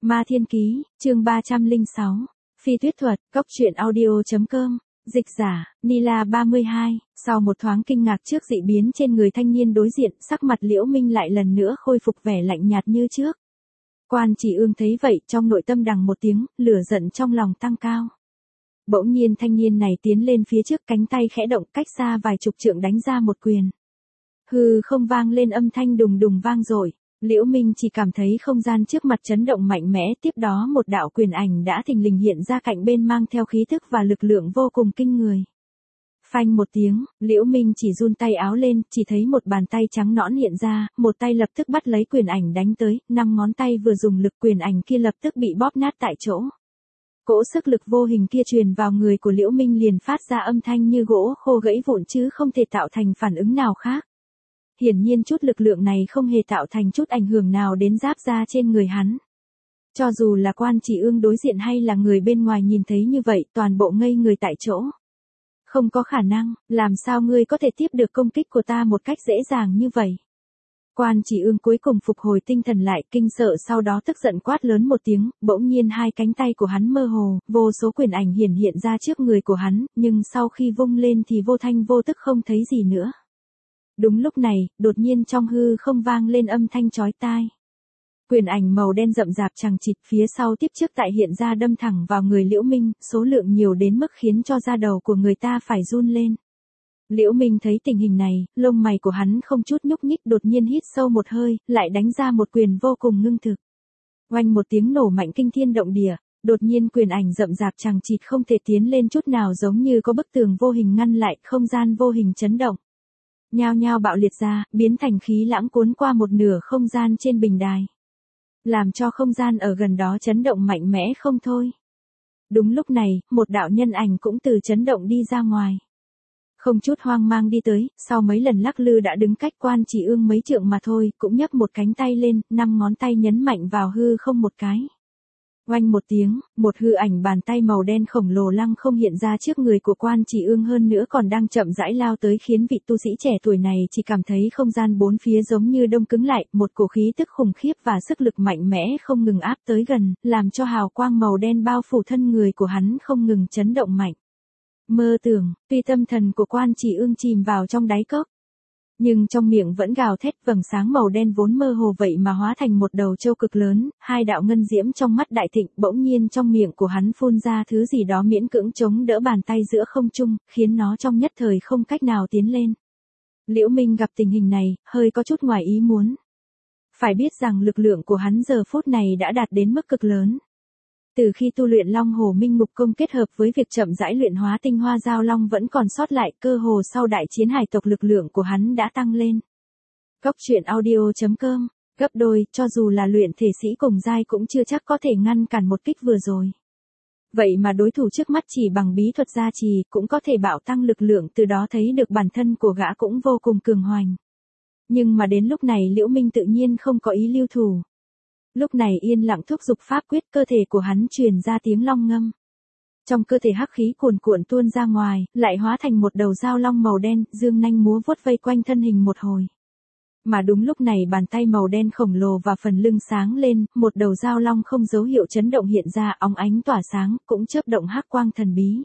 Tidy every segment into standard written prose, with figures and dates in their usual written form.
Ma Thiên Ký, chương 306. Phi tuyết thuật, cốc truyện audio.com. Dịch giả, Nila 32. Sau một thoáng kinh ngạc trước dị biến trên người thanh niên đối diện, sắc mặt Liễu Minh lại lần nữa khôi phục vẻ lạnh nhạt như trước. Quan Chỉ Ương thấy vậy, trong nội tâm đằng một tiếng, lửa giận trong lòng tăng cao. Bỗng nhiên thanh niên này tiến lên phía trước, cánh tay khẽ động, cách xa vài chục trượng đánh ra một quyền. Hừ, không vang lên âm thanh đùng đùng vang dội. Liễu Minh chỉ cảm thấy không gian trước mặt chấn động mạnh mẽ, tiếp đó một đạo quyền ảnh đã thình lình hiện ra cạnh bên mang theo khí thức và lực lượng vô cùng kinh người. Phanh một tiếng, Liễu Minh chỉ run tay áo lên, chỉ thấy một bàn tay trắng nõn hiện ra, một tay lập tức bắt lấy quyền ảnh đánh tới, 5 ngón tay vừa dùng lực quyền ảnh kia lập tức bị bóp nát tại chỗ. Cỗ sức lực vô hình kia truyền vào người của Liễu Minh liền phát ra âm thanh như gỗ khô gãy vụn chứ không thể tạo thành phản ứng nào khác. Hiển nhiên chút lực lượng này không hề tạo thành chút ảnh hưởng nào đến giáp da trên người hắn. Cho dù là Quan Chỉ Ương đối diện hay là người bên ngoài nhìn thấy như vậy, toàn bộ ngây người tại chỗ. Không có khả năng, làm sao ngươi có thể tiếp được công kích của ta một cách dễ dàng như vậy? Quan Chỉ Ương cuối cùng phục hồi tinh thần lại, kinh sợ sau đó tức giận quát lớn một tiếng, bỗng nhiên hai cánh tay của hắn mơ hồ, vô số quyền ảnh hiện ra trước người của hắn, nhưng sau khi vung lên thì vô thanh vô tức không thấy gì nữa. Đúng lúc này, đột nhiên trong hư không vang lên âm thanh chói tai. Quyền ảnh màu đen rậm rạp chằng chịt phía sau tiếp trước tại hiện ra đâm thẳng vào người Liễu Minh, số lượng nhiều đến mức khiến cho da đầu của người ta phải run lên. Liễu Minh thấy tình hình này, lông mày của hắn không chút nhúc nhích, đột nhiên hít sâu một hơi, lại đánh ra một quyền vô cùng ngưng thực. Oanh một tiếng nổ mạnh kinh thiên động địa, đột nhiên quyền ảnh rậm rạp chằng chịt không thể tiến lên chút nào, giống như có bức tường vô hình ngăn lại, không gian vô hình chấn động. Nhao nhao bạo liệt ra, biến thành khí lãng cuốn qua một nửa không gian trên bình đài. Làm cho không gian ở gần đó chấn động mạnh mẽ không thôi. Đúng lúc này, một đạo nhân ảnh cũng từ chấn động đi ra ngoài. Không chút hoang mang đi tới, sau mấy lần lắc lư đã đứng cách Quan Chỉ Ương mấy trượng mà thôi, cũng nhấc một cánh tay lên, 5 ngón tay nhấn mạnh vào hư không một cái. Oanh một tiếng, một hư ảnh bàn tay màu đen khổng lồ lăng không hiện ra trước người của Quan Chỉ Ương, hơn nữa còn đang chậm rãi lao tới, khiến vị tu sĩ trẻ tuổi này chỉ cảm thấy không gian bốn phía giống như đông cứng lại, một cổ khí tức khủng khiếp và sức lực mạnh mẽ không ngừng áp tới gần, làm cho hào quang màu đen bao phủ thân người của hắn không ngừng chấn động mạnh. Mơ tưởng, tuy tâm thần của Quan Chỉ Ương chìm vào trong đáy cốc, nhưng trong miệng vẫn gào thét, vầng sáng màu đen vốn mơ hồ vậy mà hóa thành một đầu trâu cực lớn, hai đạo ngân diễm trong mắt đại thịnh, bỗng nhiên trong miệng của hắn phun ra thứ gì đó miễn cưỡng chống đỡ bàn tay giữa không trung, khiến nó trong nhất thời không cách nào tiến lên. Liễu Minh gặp tình hình này, hơi có chút ngoài ý muốn. Phải biết rằng lực lượng của hắn giờ phút này đã đạt đến mức cực lớn. Từ khi tu luyện Long Hổ Minh Ngục Công kết hợp với việc chậm rãi luyện hóa tinh hoa giao long vẫn còn sót lại, cơ hồ sau đại chiến hải tộc lực lượng của hắn đã tăng lên. Cốc truyện audio.com, gấp đôi, cho dù là luyện thể sĩ cùng giai cũng chưa chắc có thể ngăn cản một kích vừa rồi. Vậy mà đối thủ trước mắt chỉ bằng bí thuật gia trì cũng có thể bạo tăng lực lượng, từ đó thấy được bản thân của gã cũng vô cùng cường hoành. Nhưng mà đến lúc này Liễu Minh tự nhiên không có ý lưu thủ. Lúc này yên lặng thúc giục pháp quyết, cơ thể của hắn truyền ra tiếng long ngâm. Trong cơ thể hắc khí cuồn cuộn tuôn ra ngoài, lại hóa thành một đầu dao long màu đen, dương nanh múa vuốt vây quanh thân hình một hồi. Mà đúng lúc này bàn tay màu đen khổng lồ và phần lưng sáng lên, một đầu dao long không dấu hiệu chấn động hiện ra, óng ánh tỏa sáng, cũng chớp động hắc quang thần bí.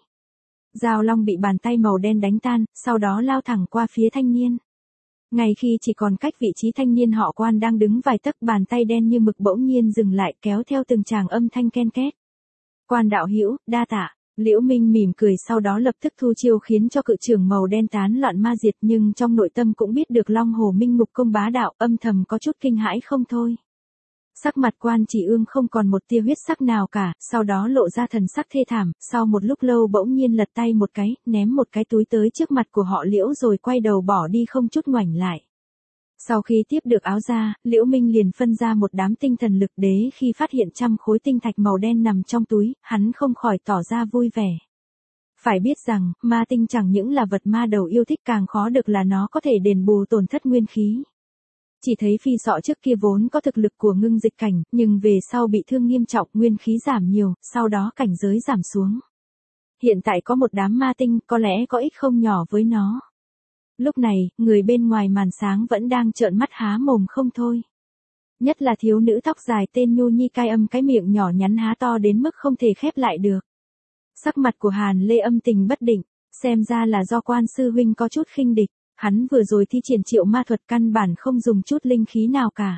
Dao long bị bàn tay màu đen đánh tan, sau đó lao thẳng qua phía thanh niên. Ngay khi chỉ còn cách vị trí thanh niên họ Quan đang đứng vài tấc, bàn tay đen như mực bỗng nhiên dừng lại, kéo theo từng tràng âm thanh ken két. Quan đạo hữu, đa tạ. Liễu Minh mỉm cười, sau đó lập tức thu chiêu khiến cho cự trưởng màu đen tán loạn ma diệt, nhưng trong nội tâm cũng biết được Long Hổ Minh Ngục Công bá đạo, âm thầm có chút kinh hãi không thôi. Sắc mặt Quan Chỉ Ương không còn một tia huyết sắc nào cả, sau đó lộ ra thần sắc thê thảm, sau một lúc lâu bỗng nhiên lật tay một cái, ném một cái túi tới trước mặt của họ Liễu rồi quay đầu bỏ đi không chút ngoảnh lại. Sau khi tiếp được áo ra, Liễu Minh liền phân ra một đám tinh thần lực đế, khi phát hiện 100 khối tinh thạch màu đen nằm trong túi, hắn không khỏi tỏ ra vui vẻ. Phải biết rằng, ma tinh chẳng những là vật ma đầu yêu thích, càng khó được là nó có thể đền bù tổn thất nguyên khí. Chỉ thấy Phi Sọ trước kia vốn có thực lực của ngưng dịch cảnh, nhưng về sau bị thương nghiêm trọng, nguyên khí giảm nhiều, sau đó cảnh giới giảm xuống. Hiện tại có một đám ma tinh, có lẽ có ích không nhỏ với nó. Lúc này, người bên ngoài màn sáng vẫn đang trợn mắt há mồm không thôi. Nhất là thiếu nữ tóc dài tên Nhu Nhi cai âm cái miệng nhỏ nhắn há to đến mức không thể khép lại được. Sắc mặt của Hàn Lê âm tình bất định, xem ra là do quan sư huynh có chút khinh địch, hắn vừa rồi thi triển triệu ma thuật căn bản không dùng chút linh khí nào cả.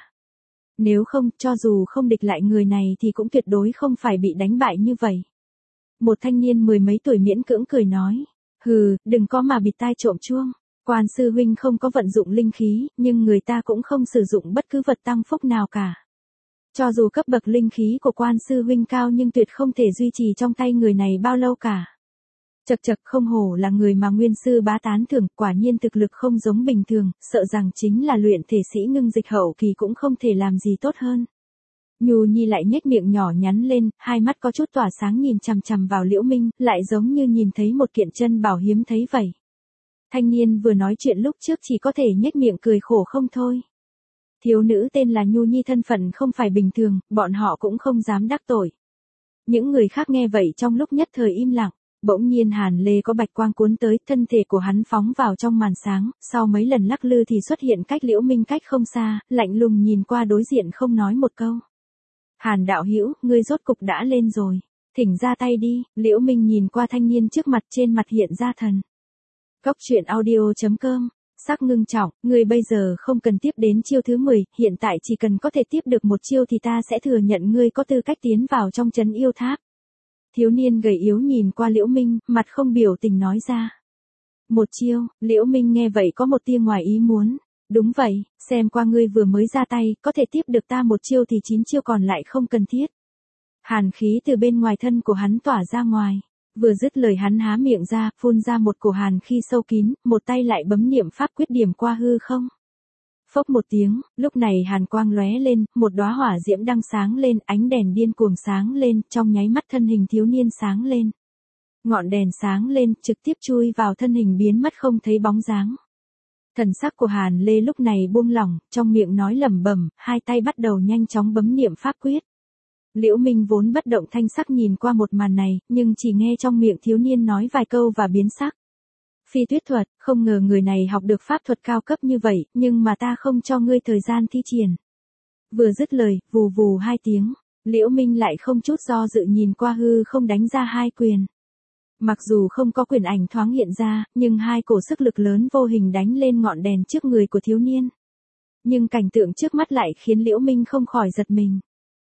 Nếu không, cho dù không địch lại người này thì cũng tuyệt đối không phải bị đánh bại như vậy. Một thanh niên mười mấy tuổi miễn cưỡng cười nói, hừ, đừng có mà bịt tai trộm chuông. Quan sư huynh không có vận dụng linh khí, nhưng người ta cũng không sử dụng bất cứ vật tăng phúc nào cả. Cho dù cấp bậc linh khí của quan sư huynh cao nhưng tuyệt không thể duy trì trong tay người này bao lâu cả. Chậc chậc, không hổ là người mà nguyên sư bá tán thưởng, quả nhiên thực lực không giống bình thường, sợ rằng chính là luyện thể sĩ ngưng dịch hậu kỳ cũng không thể làm gì tốt hơn. Nhu Nhi lại nhếch miệng nhỏ nhắn lên, hai mắt có chút tỏa sáng nhìn chằm chằm vào Liễu Minh, lại giống như nhìn thấy một kiện chân bảo hiếm thấy vậy. Thanh niên vừa nói chuyện lúc trước chỉ có thể nhếch miệng cười khổ không thôi. Thiếu nữ tên là Nhu Nhi thân phận không phải bình thường, bọn họ cũng không dám đắc tội. Những người khác nghe vậy trong lúc nhất thời im lặng, bỗng nhiên Hàn Lê có bạch quang cuốn tới, thân thể của hắn phóng vào trong màn sáng, sau mấy lần lắc lư thì xuất hiện cách Liễu Minh cách không xa, lạnh lùng nhìn qua đối diện không nói một câu. Hàn đạo hữu, ngươi rốt cục đã lên rồi, thỉnh ra tay đi. Liễu Minh nhìn qua thanh niên trước mặt, trên mặt hiện ra thần. Cốc truyện audio.com, sắc ngưng trọng, ngươi bây giờ không cần tiếp đến chiêu thứ 10, hiện tại chỉ cần có thể tiếp được một chiêu thì ta sẽ thừa nhận ngươi có tư cách tiến vào trong trấn yêu tháp. Thiếu niên gầy yếu nhìn qua Liễu Minh, mặt không biểu tình nói ra. Một chiêu, Liễu Minh nghe vậy có một tia ngoài ý muốn. Đúng vậy, xem qua ngươi vừa mới ra tay, có thể tiếp được ta một chiêu thì 9 chiêu còn lại không cần thiết. Hàn khí từ bên ngoài thân của hắn tỏa ra ngoài. Vừa dứt lời hắn há miệng ra, phun ra một cổ hàn khí sâu kín, một tay lại bấm niệm pháp quyết điểm qua hư không. Phốc một tiếng, lúc này hàn quang lóe lên, một đóa hỏa diễm đang sáng lên, ánh đèn điên cuồng sáng lên, trong nháy mắt thân hình thiếu niên sáng lên. Ngọn đèn sáng lên, trực tiếp chui vào thân hình biến mất không thấy bóng dáng. Thần sắc của Hàn Lê lúc này buông lỏng, trong miệng nói lẩm bẩm, hai tay bắt đầu nhanh chóng bấm niệm pháp quyết. Liễu Minh vốn bất động thanh sắc nhìn qua một màn này, nhưng chỉ nghe trong miệng thiếu niên nói vài câu và biến sắc. Phi tuyết thuật, không ngờ người này học được pháp thuật cao cấp như vậy, nhưng mà ta không cho ngươi thời gian thi triển. Vừa dứt lời, vù vù hai tiếng, Liễu Minh lại không chút do dự nhìn qua hư không đánh ra hai quyền. Mặc dù không có quyền ảnh thoáng hiện ra, nhưng hai cổ sức lực lớn vô hình đánh lên ngọn đèn trước người của thiếu niên. Nhưng cảnh tượng trước mắt lại khiến Liễu Minh không khỏi giật mình.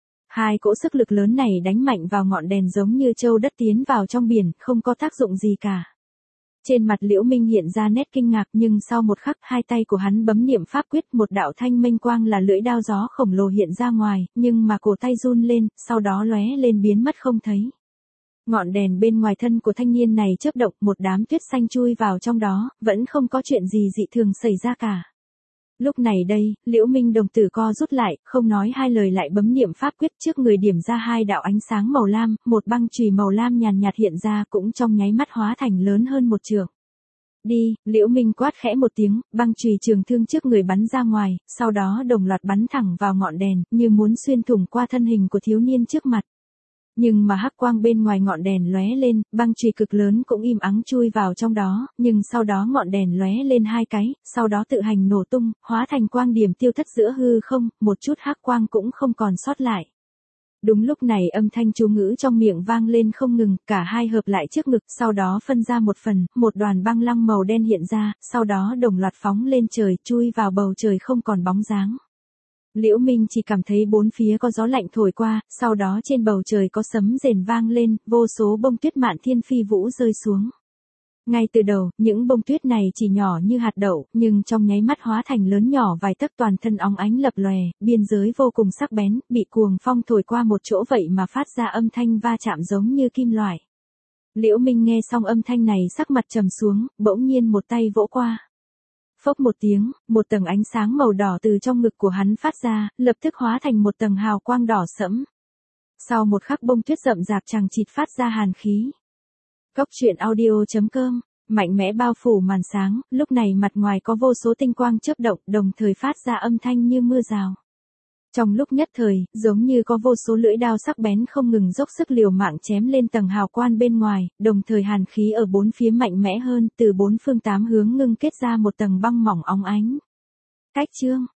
Hai cỗ sức lực lớn này đánh mạnh vào ngọn đèn giống như châu đất tiến vào trong biển, không có tác dụng gì cả. Trên mặt Liễu Minh hiện ra nét kinh ngạc, nhưng sau một khắc hai tay của hắn bấm niệm pháp quyết, một đạo thanh mênh quang là lưỡi đao gió khổng lồ hiện ra ngoài, nhưng mà cổ tay run lên, sau đó lóe lên biến mất không thấy. Ngọn đèn bên ngoài thân của thanh niên này chớp động, một đám tuyết xanh chui vào trong đó, vẫn không có chuyện gì dị thường xảy ra cả. Lúc này đây, Liễu Minh đồng tử co rút lại, không nói hai lời lại bấm niệm pháp quyết, trước người điểm ra hai đạo ánh sáng màu lam, một băng chùy màu lam nhàn nhạt hiện ra, cũng trong nháy mắt hóa thành lớn hơn một trượng. Đi, Liễu Minh quát khẽ một tiếng, băng chùy trường thương trước người bắn ra ngoài, sau đó đồng loạt bắn thẳng vào ngọn đèn, như muốn xuyên thủng qua thân hình của thiếu niên trước mặt. Nhưng mà hắc quang bên ngoài ngọn đèn lóe lên, băng chùy cực lớn cũng im ắng chui vào trong đó, nhưng sau đó ngọn đèn lóe lên hai cái, sau đó tự hành nổ tung, hóa thành quang điểm tiêu thất giữa hư không, một chút hắc quang cũng không còn sót lại. Đúng lúc này âm thanh chú ngữ trong miệng vang lên không ngừng, cả hai hợp lại trước ngực, sau đó phân ra một phần, một đoàn băng lăng màu đen hiện ra, sau đó đồng loạt phóng lên trời, chui vào bầu trời không còn bóng dáng. Liễu Minh chỉ cảm thấy bốn phía có gió lạnh thổi qua, sau đó trên bầu trời có sấm rền vang lên, vô số bông tuyết mạn thiên phi vũ rơi xuống. Ngay từ đầu, những bông tuyết này chỉ nhỏ như hạt đậu, nhưng trong nháy mắt hóa thành lớn nhỏ vài tấc, toàn thân óng ánh lập lòe, biên giới vô cùng sắc bén, bị cuồng phong thổi qua một chỗ vậy mà phát ra âm thanh va chạm giống như kim loại. Liễu Minh nghe xong âm thanh này sắc mặt trầm xuống, bỗng nhiên một tay vỗ qua. Phốc một tiếng, một tầng ánh sáng màu đỏ từ trong ngực của hắn phát ra, lập tức hóa thành một tầng hào quang đỏ sẫm. Sau một khắc bông tuyết rậm rạp chằng chịt phát ra hàn khí. Cốc truyện audio.com, mạnh mẽ bao phủ màn sáng, lúc này mặt ngoài có vô số tinh quang chớp động, đồng thời phát ra âm thanh như mưa rào. Trong lúc nhất thời, giống như có vô số lưỡi đao sắc bén không ngừng dốc sức liều mạng chém lên tầng hào quang bên ngoài, đồng thời hàn khí ở bốn phía mạnh mẽ hơn, từ bốn phương tám hướng ngưng kết ra một tầng băng mỏng óng ánh. Cách chương